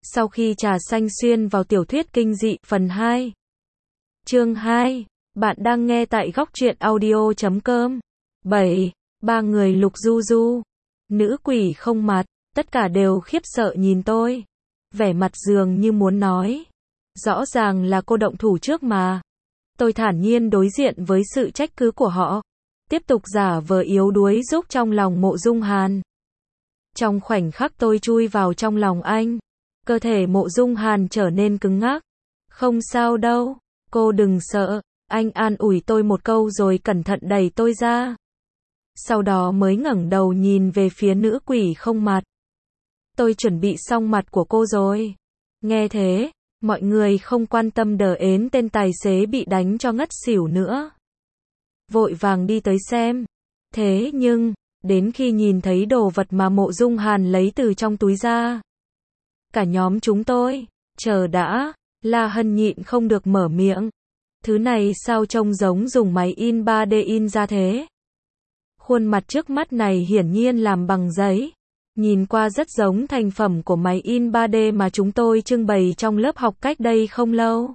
Sau khi trà xanh xuyên vào tiểu thuyết kinh dị, phần 2. Chương 2. Bạn đang nghe tại góc truyện audio.com. 7. Ba người Lục Du Du. Nữ quỷ không mặt, tất cả đều khiếp sợ nhìn tôi. Vẻ mặt dường như muốn nói. Rõ ràng là cô động thủ trước mà. Tôi thản nhiên đối diện với sự trách cứ của họ. Tiếp tục giả vờ yếu đuối giúp trong lòng Mộ Dung Hàn. Trong khoảnh khắc tôi chui vào trong lòng anh, cơ thể Mộ Dung Hàn trở nên cứng ngắc. Không sao đâu, cô đừng sợ. Anh an ủi tôi một câu rồi cẩn thận đẩy tôi ra. Sau đó mới ngẩng đầu nhìn về phía nữ quỷ không mặt. Tôi chuẩn bị xong mặt của cô rồi. Nghe thế, mọi người không quan tâm đờ ến tên tài xế bị đánh cho ngất xỉu nữa. Vội vàng đi tới xem. Thế nhưng, đến khi nhìn thấy đồ vật mà Mộ Dung Hàn lấy từ trong túi ra, cả nhóm chúng tôi, chờ đã, La Hân nhịn không được mở miệng. Thứ này sao trông giống dùng máy in 3D in ra thế? Khuôn mặt trước mắt này hiển nhiên làm bằng giấy. Nhìn qua rất giống thành phẩm của máy in 3D mà chúng tôi trưng bày trong lớp học cách đây không lâu.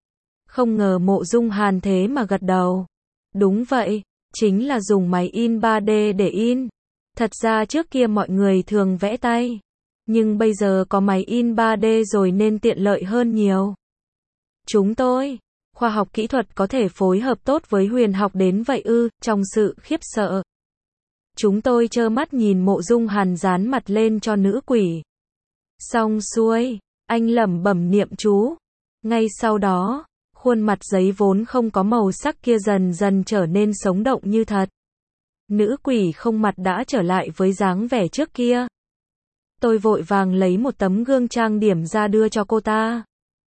Không ngờ Mộ Dung Hàn thế mà gật đầu. Đúng vậy, chính là dùng máy in 3D để in. Thật ra trước kia mọi người thường vẽ tay, nhưng bây giờ có máy in 3D rồi nên tiện lợi hơn nhiều. Chúng tôi, khoa học kỹ thuật có thể phối hợp tốt với huyền học đến vậy ư? Trong sự khiếp sợ, chúng tôi trơ mắt nhìn Mộ Dung Hàn dán mặt lên cho nữ quỷ. Xong xuôi, anh lẩm bẩm niệm chú. Ngay sau đó, khuôn mặt giấy vốn không có màu sắc kia dần dần trở nên sống động như thật. Nữ quỷ không mặt đã trở lại với dáng vẻ trước kia. Tôi vội vàng lấy một tấm gương trang điểm ra đưa cho cô ta.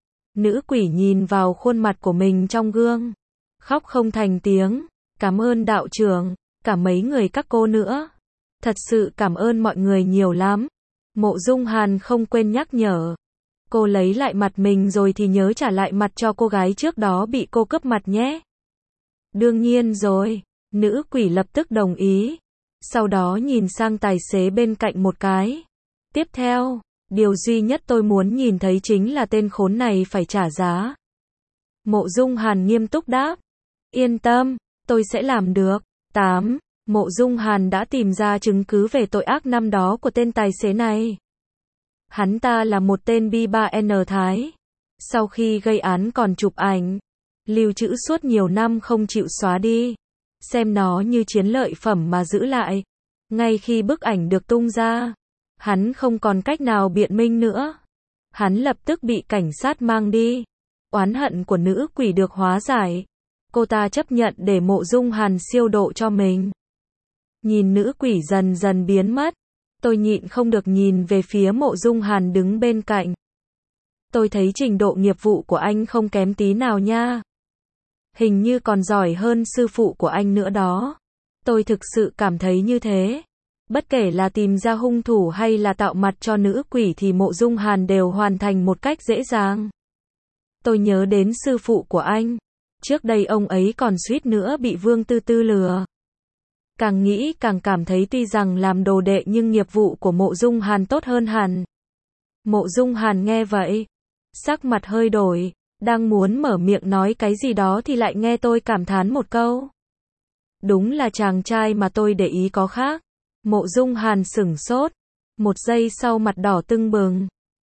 Nữ quỷ nhìn vào khuôn mặt của mình trong gương, khóc không thành tiếng. Cảm ơn đạo trưởng, cả mấy người các cô nữa. Thật sự cảm ơn mọi người nhiều lắm. Mộ Dung Hàn không quên nhắc nhở. Cô lấy lại mặt mình rồi thì nhớ trả lại mặt cho cô gái trước đó bị cô cướp mặt nhé. Đương nhiên rồi, nữ quỷ lập tức đồng ý. Sau đó nhìn sang tài xế bên cạnh một cái. Tiếp theo, điều duy nhất tôi muốn nhìn thấy chính là tên khốn này phải trả giá. Mộ Dung Hàn nghiêm túc đáp. Yên tâm, tôi sẽ làm được. 8. Mộ Dung Hàn đã tìm ra chứng cứ về tội ác năm đó của tên tài xế này. Hắn ta là một tên B3N Thái. Sau khi gây án còn chụp ảnh, lưu trữ suốt nhiều năm không chịu xóa đi. Xem nó như chiến lợi phẩm mà giữ lại. Ngay khi bức ảnh được tung ra, hắn không còn cách nào biện minh nữa. Hắn lập tức bị cảnh sát mang đi. Oán hận của nữ quỷ được hóa giải. Cô ta chấp nhận để Mộ Dung Hàn siêu độ cho mình. Nhìn nữ quỷ dần dần biến mất, tôi nhịn không được nhìn về phía Mộ Dung Hàn đứng bên cạnh. Tôi thấy trình độ nghiệp vụ của anh không kém tí nào nha. Hình như còn giỏi hơn sư phụ của anh nữa đó. Tôi thực sự cảm thấy như thế. Bất kể là tìm ra hung thủ hay là tạo mặt cho nữ quỷ thì Mộ Dung Hàn đều hoàn thành một cách dễ dàng. Tôi nhớ đến sư phụ của anh. Trước đây ông ấy còn suýt nữa bị Vương Tư Tư lừa. Càng nghĩ càng cảm thấy tuy rằng làm đồ đệ nhưng nghiệp vụ của Mộ Dung Hàn tốt hơn hẳn. Mộ Dung Hàn nghe vậy, sắc mặt hơi đổi, đang muốn mở miệng nói cái gì đó thì lại nghe tôi cảm thán một câu. Đúng là chàng trai mà tôi để ý có khác. Mộ Dung Hàn sửng sốt, một giây sau mặt đỏ tưng bừng.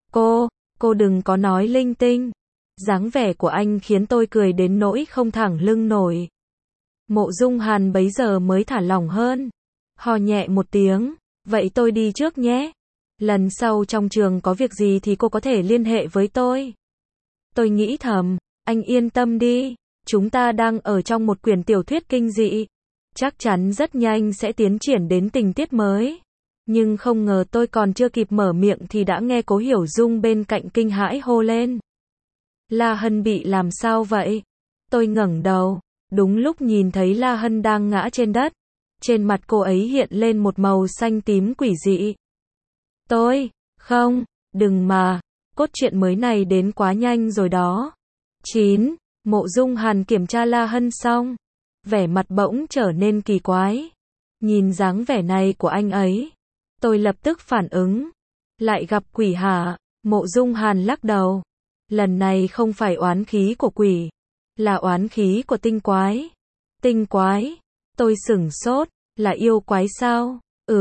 Cô đừng có nói linh tinh. Dáng vẻ của anh khiến tôi cười đến nỗi không thẳng lưng nổi. Mộ Dung Hàn bấy giờ mới thả lỏng hơn. Hò nhẹ một tiếng, vậy tôi đi trước nhé. Lần sau trong trường có việc gì thì cô có thể liên hệ với tôi. Tôi nghĩ thầm, anh yên tâm đi, chúng ta đang ở trong một quyển tiểu thuyết kinh dị. Chắc chắn rất nhanh sẽ tiến triển đến tình tiết mới. Nhưng không ngờ tôi còn chưa kịp mở miệng thì đã nghe Cố Hiểu Dung bên cạnh kinh hãi hô lên. La Hân bị làm sao vậy? Tôi ngẩng đầu, đúng lúc nhìn thấy La Hân đang ngã trên đất. Trên mặt cô ấy hiện lên một màu xanh tím quỷ dị. Đừng mà, cốt truyện mới này đến quá nhanh rồi đó. 9. Mộ Dung Hàn kiểm tra La Hân xong, vẻ mặt bỗng trở nên kỳ quái. Nhìn dáng vẻ này của anh ấy, tôi lập tức phản ứng. Lại gặp quỷ hả? Mộ Dung Hàn lắc đầu. Lần này không phải oán khí của quỷ, là oán khí của tinh quái. Tinh quái? Tôi sửng sốt, là yêu quái sao?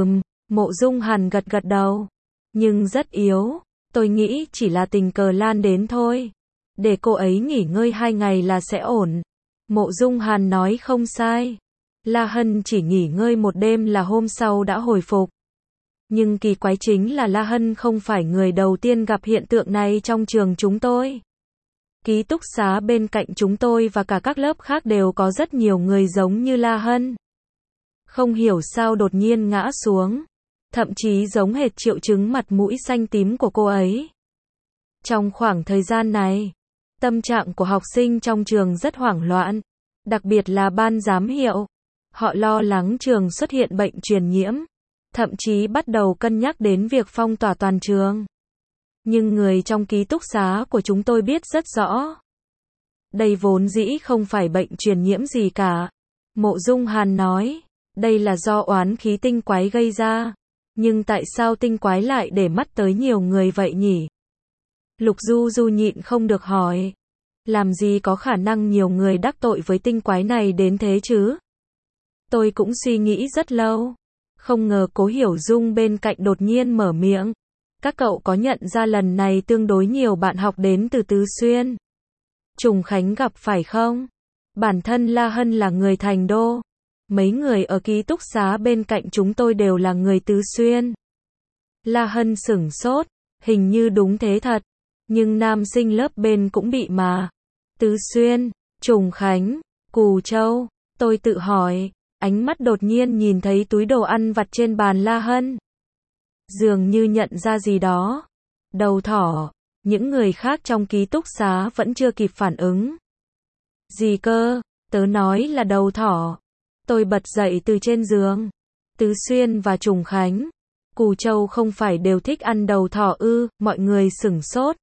Mộ Dung Hàn gật gật đầu. Nhưng rất yếu, tôi nghĩ chỉ là tình cờ lan đến thôi. Để cô ấy nghỉ ngơi 2 ngày là sẽ ổn. Mộ Dung Hàn nói không sai. La Hân chỉ nghỉ ngơi 1 đêm là hôm sau đã hồi phục. Nhưng kỳ quái chính là La Hân không phải người đầu tiên gặp hiện tượng này trong trường chúng tôi. Ký túc xá bên cạnh chúng tôi và cả các lớp khác đều có rất nhiều người giống như La Hân. Không hiểu sao đột nhiên ngã xuống. Thậm chí giống hệt triệu chứng mặt mũi xanh tím của cô ấy. Trong khoảng thời gian này, tâm trạng của học sinh trong trường rất hoảng loạn. Đặc biệt là ban giám hiệu. Họ lo lắng trường xuất hiện bệnh truyền nhiễm. Thậm chí bắt đầu cân nhắc đến việc phong tỏa toàn trường. Nhưng người trong ký túc xá của chúng tôi biết rất rõ. Đây vốn dĩ không phải bệnh truyền nhiễm gì cả. Mộ Dung Hàn nói, đây là do oán khí tinh quái gây ra. Nhưng tại sao tinh quái lại để mắt tới nhiều người vậy nhỉ? Lục Du Du nhịn không được hỏi. Làm gì có khả năng nhiều người đắc tội với tinh quái này đến thế chứ? Tôi cũng suy nghĩ rất lâu. Không ngờ Cố Hiểu Dung bên cạnh đột nhiên mở miệng. Các cậu có nhận ra lần này tương đối nhiều bạn học đến từ Tứ Xuyên, Trùng Khánh gặp phải không? Bản thân La Hân là người Thành Đô. Mấy người ở ký túc xá bên cạnh chúng tôi đều là người Tứ Xuyên. La Hân sửng sốt. Hình như đúng thế thật. Nhưng nam sinh lớp bên cũng bị mà. Tứ Xuyên, Trùng Khánh, Cù Châu. Tôi tự hỏi. Ánh mắt đột nhiên nhìn thấy túi đồ ăn vặt trên bàn La Hân. Dường như nhận ra gì đó. Đầu thỏ. Những người khác trong ký túc xá vẫn chưa kịp phản ứng. Gì cơ? Tớ nói là đầu thỏ. Tôi bật dậy từ trên giường. Tứ Xuyên và Trùng Khánh, Cù Châu không phải đều thích ăn đầu thỏ ư? Mọi người sửng sốt.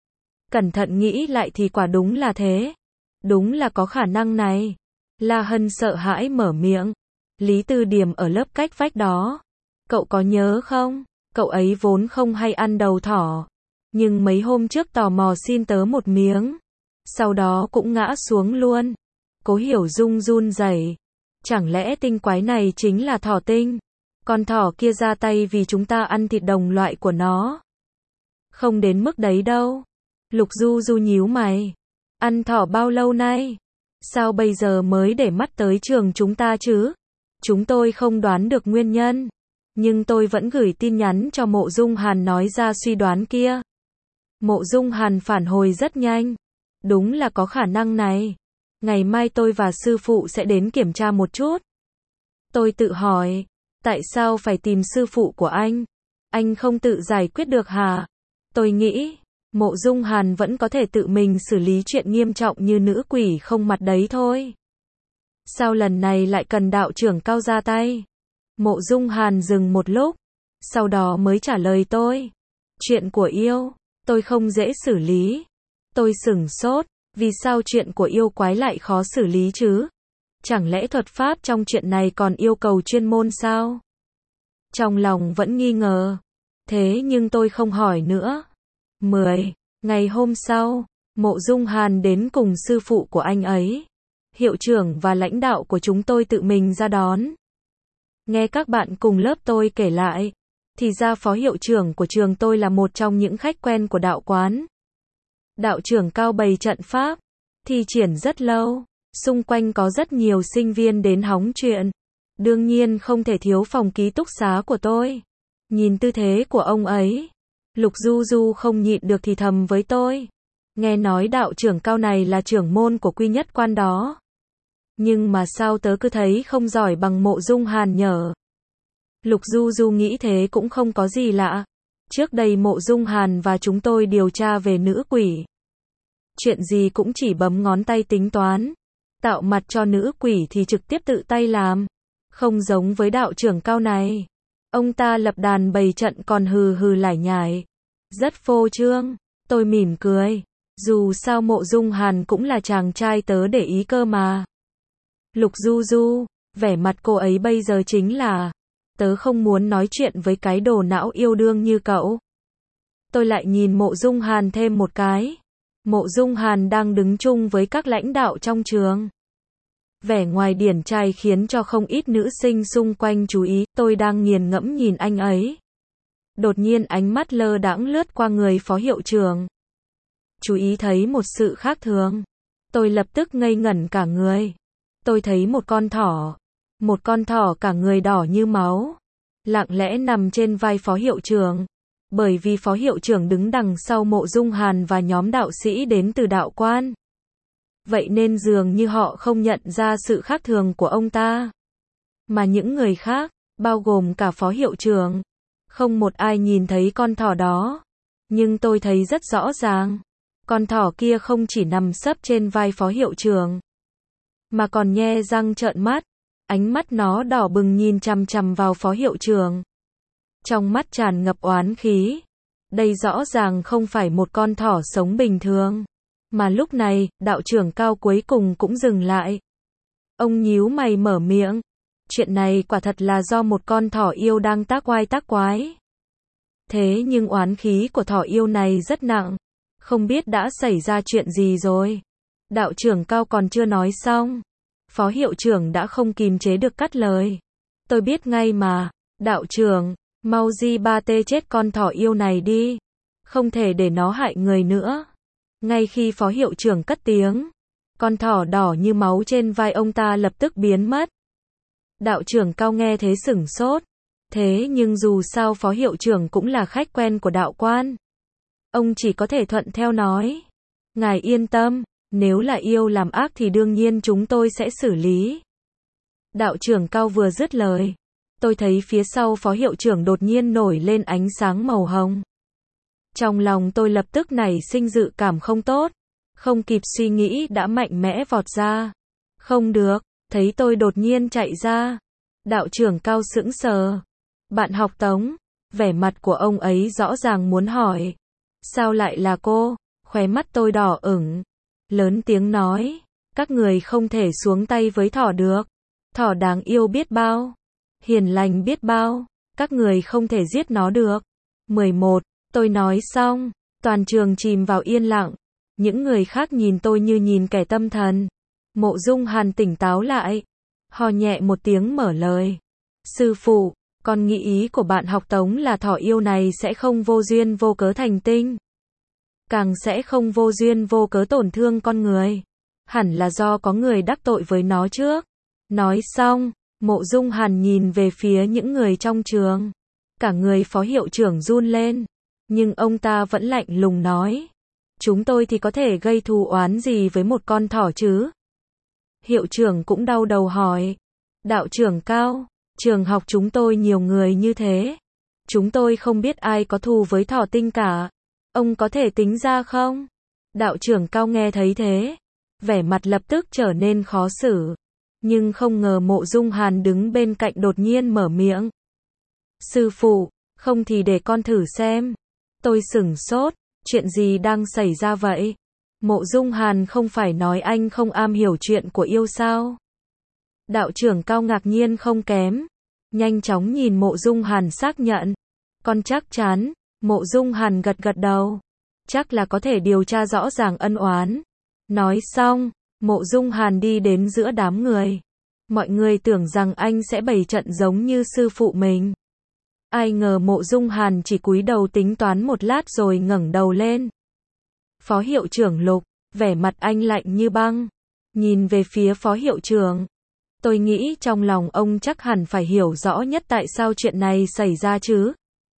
Cẩn thận nghĩ lại thì quả đúng là thế. Đúng là có khả năng này. La Hân sợ hãi mở miệng. Lý Tư Điểm ở lớp cách vách đó. Cậu có nhớ không? Cậu ấy vốn không hay ăn đầu thỏ. Nhưng mấy hôm trước tò mò xin tớ một miếng. Sau đó cũng ngã xuống luôn. Cố Hiểu Dung run rẩy. Chẳng lẽ tinh quái này chính là thỏ tinh? Con thỏ kia ra tay vì chúng ta ăn thịt đồng loại của nó. Không đến mức đấy đâu. Lục Du Du nhíu mày. Ăn thỏ bao lâu nay? Sao bây giờ mới để mắt tới trường chúng ta chứ? Chúng tôi không đoán được nguyên nhân. Nhưng tôi vẫn gửi tin nhắn cho Mộ Dung Hàn nói ra suy đoán kia. Mộ Dung Hàn phản hồi rất nhanh. Đúng là có khả năng này. Ngày mai tôi và sư phụ sẽ đến kiểm tra một chút. Tôi tự hỏi. Tại sao phải tìm sư phụ của anh? Anh không tự giải quyết được hả? Tôi nghĩ, Mộ Dung Hàn vẫn có thể tự mình xử lý chuyện nghiêm trọng như nữ quỷ không mặt đấy thôi. Sao lần này lại cần đạo trưởng cao ra tay? Mộ Dung Hàn dừng một lúc, sau đó mới trả lời tôi. Chuyện của yêu, tôi không dễ xử lý. Tôi sửng sốt, vì sao chuyện của yêu quái lại khó xử lý chứ? Chẳng lẽ thuật pháp trong chuyện này còn yêu cầu chuyên môn sao? Trong lòng vẫn nghi ngờ. Thế nhưng tôi không hỏi nữa. 10. Ngày hôm sau, Mộ Dung Hàn đến cùng sư phụ của anh ấy. Hiệu trưởng và lãnh đạo của chúng tôi tự mình ra đón. Nghe các bạn cùng lớp tôi kể lại, thì ra phó hiệu trưởng của trường tôi là một trong những khách quen của đạo quán. Đạo trưởng cao bày trận pháp, thi triển rất lâu, xung quanh có rất nhiều sinh viên đến hóng chuyện. Đương nhiên không thể thiếu phòng ký túc xá của tôi. Nhìn tư thế của ông ấy, Lục Du Du không nhịn được thì thầm với tôi. Nghe nói đạo trưởng cao này là trưởng môn của Quy Nhất Quan đó. Nhưng mà sao tớ cứ thấy không giỏi bằng Mộ Dung Hàn nhở? Lục Du Du nghĩ thế cũng không có gì lạ. Trước đây Mộ Dung Hàn và chúng tôi điều tra về nữ quỷ. Chuyện gì cũng chỉ bấm ngón tay tính toán. Tạo mặt cho nữ quỷ thì trực tiếp tự tay làm. Không giống với đạo trưởng cao này. Ông ta lập đàn bày trận còn hừ hừ lải nhải. Rất phô trương. Tôi mỉm cười. Dù sao Mộ Dung Hàn cũng là chàng trai tớ để ý cơ mà. Lục Du Du, vẻ mặt cô ấy bây giờ chính là, tớ không muốn nói chuyện với cái đồ não yêu đương như cậu. tôi lại nhìn Mộ Dung Hàn thêm một cái. Mộ Dung Hàn đang đứng chung với các lãnh đạo trong trường. Vẻ ngoài điển trai khiến cho không ít nữ sinh xung quanh chú ý, tôi đang nghiền ngẫm nhìn anh ấy. Đột nhiên ánh mắt lơ đãng lướt qua người phó hiệu trưởng. Chú ý thấy một sự khác thường. Tôi lập tức ngây ngẩn cả người. Tôi thấy một con thỏ cả người đỏ như máu, lặng lẽ nằm trên vai phó hiệu trưởng. Bởi vì phó hiệu trưởng đứng đằng sau Mộ Dung Hàn và nhóm đạo sĩ đến từ đạo quan. Vậy nên dường như họ không nhận ra sự khác thường của ông ta. Mà những người khác, bao gồm cả phó hiệu trưởng, không một ai nhìn thấy con thỏ đó. Nhưng tôi thấy rất rõ ràng. Con thỏ kia không chỉ nằm sấp trên vai phó hiệu trưởng, mà còn nhe răng trợn mắt. Ánh mắt nó đỏ bừng nhìn chằm chằm vào phó hiệu trưởng. Trong mắt tràn ngập oán khí. Đây rõ ràng không phải một con thỏ sống bình thường. Mà lúc này, đạo trưởng Cao cuối cùng cũng dừng lại. Ông nhíu mày mở miệng. Chuyện này quả thật là do một con thỏ yêu đang tác oai tác quái. Thế nhưng oán khí của thỏ yêu này rất nặng. Không biết đã xảy ra chuyện gì rồi. Đạo trưởng Cao còn chưa nói xong. Phó hiệu trưởng đã không kìm chế được cắt lời. Tôi biết ngay mà. Đạo trưởng, mau di ba tê chết con thỏ yêu này đi. Không thể để nó hại người nữa. Ngay khi phó hiệu trưởng cất tiếng, con thỏ đỏ như máu trên vai ông ta lập tức biến mất. Đạo trưởng Cao nghe thế sửng sốt. Thế nhưng dù sao phó hiệu trưởng cũng là khách quen của đạo quan. Ông chỉ có thể thuận theo nói. Ngài yên tâm, nếu là yêu làm ác thì đương nhiên chúng tôi sẽ xử lý. Đạo trưởng Cao vừa dứt lời, tôi thấy phía sau phó hiệu trưởng đột nhiên nổi lên ánh sáng màu hồng. Trong lòng tôi lập tức nảy sinh dự cảm không tốt. Không kịp suy nghĩ đã mạnh mẽ vọt ra. Không được, thấy tôi đột nhiên chạy ra. Đạo trưởng Cao sững sờ. Bạn học Tống, vẻ mặt của ông ấy rõ ràng muốn hỏi. Sao lại là cô? Khóe mắt tôi đỏ ửng. Lớn tiếng nói, các người không thể xuống tay với thỏ được. Thỏ đáng yêu biết bao. Hiền lành biết bao. Các người không thể giết nó được. 11. Tôi nói xong, toàn trường chìm vào yên lặng. Những người khác nhìn tôi như nhìn kẻ tâm thần. Mộ Dung Hàn tỉnh táo lại. Hò nhẹ một tiếng mở lời. Sư phụ, con nghĩ ý của bạn học Tống là thỏ yêu này sẽ không vô duyên vô cớ thành tinh. Càng sẽ không vô duyên vô cớ tổn thương con người. Hẳn là do có người đắc tội với nó trước. Nói xong, Mộ Dung Hàn nhìn về phía những người trong trường. Cả người phó hiệu trưởng run lên. Nhưng ông ta vẫn lạnh lùng nói. Chúng tôi thì có thể gây thù oán gì với một con thỏ chứ? Hiệu trưởng cũng đau đầu hỏi. Đạo trưởng Cao, trường học chúng tôi nhiều người như thế. Chúng tôi không biết ai có thù với thỏ tinh cả. Ông có thể tính ra không? Đạo trưởng Cao nghe thấy thế. Vẻ mặt lập tức trở nên khó xử. Nhưng không ngờ Mộ Dung Hàn đứng bên cạnh đột nhiên mở miệng. Sư phụ, không thì để con thử xem. Tôi sửng sốt, chuyện gì đang xảy ra vậy? Mộ Dung Hàn không phải nói anh không am hiểu chuyện của yêu sao? Đạo trưởng Cao ngạc nhiên không kém. Nhanh chóng nhìn Mộ Dung Hàn xác nhận. Con chắc chắn. Mộ Dung Hàn gật gật đầu. Chắc là có thể điều tra rõ ràng ân oán. Nói xong, Mộ Dung Hàn đi đến giữa đám người. Mọi người tưởng rằng anh sẽ bày trận giống như sư phụ mình. Ai ngờ Mộ Dung Hàn chỉ cúi đầu tính toán một lát rồi ngẩng đầu lên. Phó hiệu trưởng Lục, vẻ mặt anh lạnh như băng. Nhìn về phía phó hiệu trưởng. Tôi nghĩ trong lòng ông chắc hẳn phải hiểu rõ nhất tại sao chuyện này xảy ra chứ.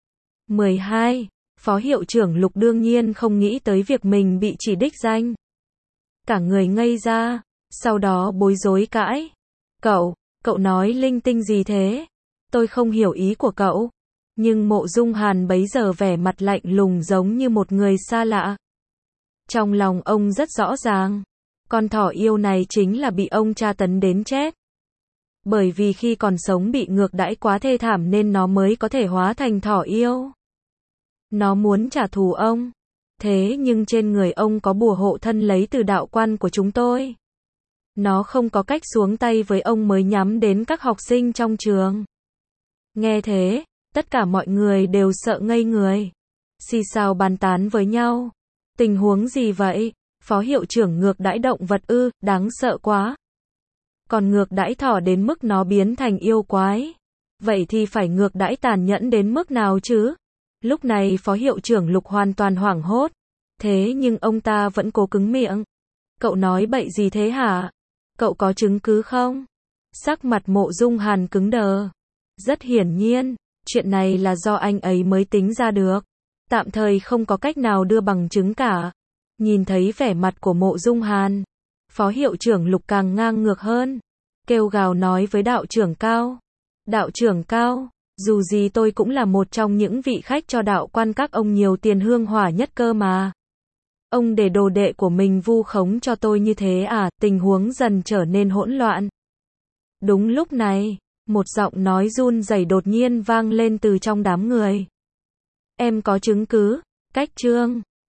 12. Phó hiệu trưởng Lục đương nhiên không nghĩ tới việc mình bị chỉ đích danh. Cả người ngây ra, sau đó bối rối cãi. Cậu nói linh tinh gì thế? Tôi không hiểu ý của cậu. Nhưng Mộ Dung Hàn bấy giờ vẻ mặt lạnh lùng giống như một người xa lạ. Trong lòng ông rất rõ ràng. Con thỏ yêu này chính là bị ông tra tấn đến chết. Bởi vì khi còn sống bị ngược đãi quá thê thảm nên nó mới có thể hóa thành thỏ yêu. Nó muốn trả thù ông. Thế nhưng trên người ông có bùa hộ thân lấy từ đạo quan của chúng tôi. Nó không có cách xuống tay với ông mới nhắm đến các học sinh trong trường. Nghe thế, tất cả mọi người đều sợ ngây người. xì xào bàn tán với nhau. Tình huống gì vậy? Phó hiệu trưởng ngược đãi động vật ư, đáng sợ quá. Còn ngược đãi thỏ đến mức nó biến thành yêu quái. Vậy thì phải ngược đãi tàn nhẫn đến mức nào chứ? Lúc này phó hiệu trưởng Lục hoàn toàn hoảng hốt. Thế nhưng ông ta vẫn cố cứng miệng. Cậu nói bậy gì thế hả? Cậu có chứng cứ không? Sắc mặt Mộ Dung Hàn cứng đờ. Rất hiển nhiên, chuyện này là do anh ấy mới tính ra được. Tạm thời không có cách nào đưa bằng chứng cả. Nhìn thấy vẻ mặt của Mộ Dung Hàn, phó hiệu trưởng Lục càng ngang ngược hơn. Kêu gào nói với đạo trưởng Cao. Đạo trưởng Cao, dù gì tôi cũng là một trong những vị khách cho đạo quan các ông nhiều tiền hương hỏa nhất cơ mà. Ông để đồ đệ của mình vu khống cho tôi như thế à? Tình huống dần trở nên hỗn loạn. Đúng lúc này, một giọng nói run rẩy đột nhiên vang lên từ trong đám người. Em có chứng cứ, Cách Trương.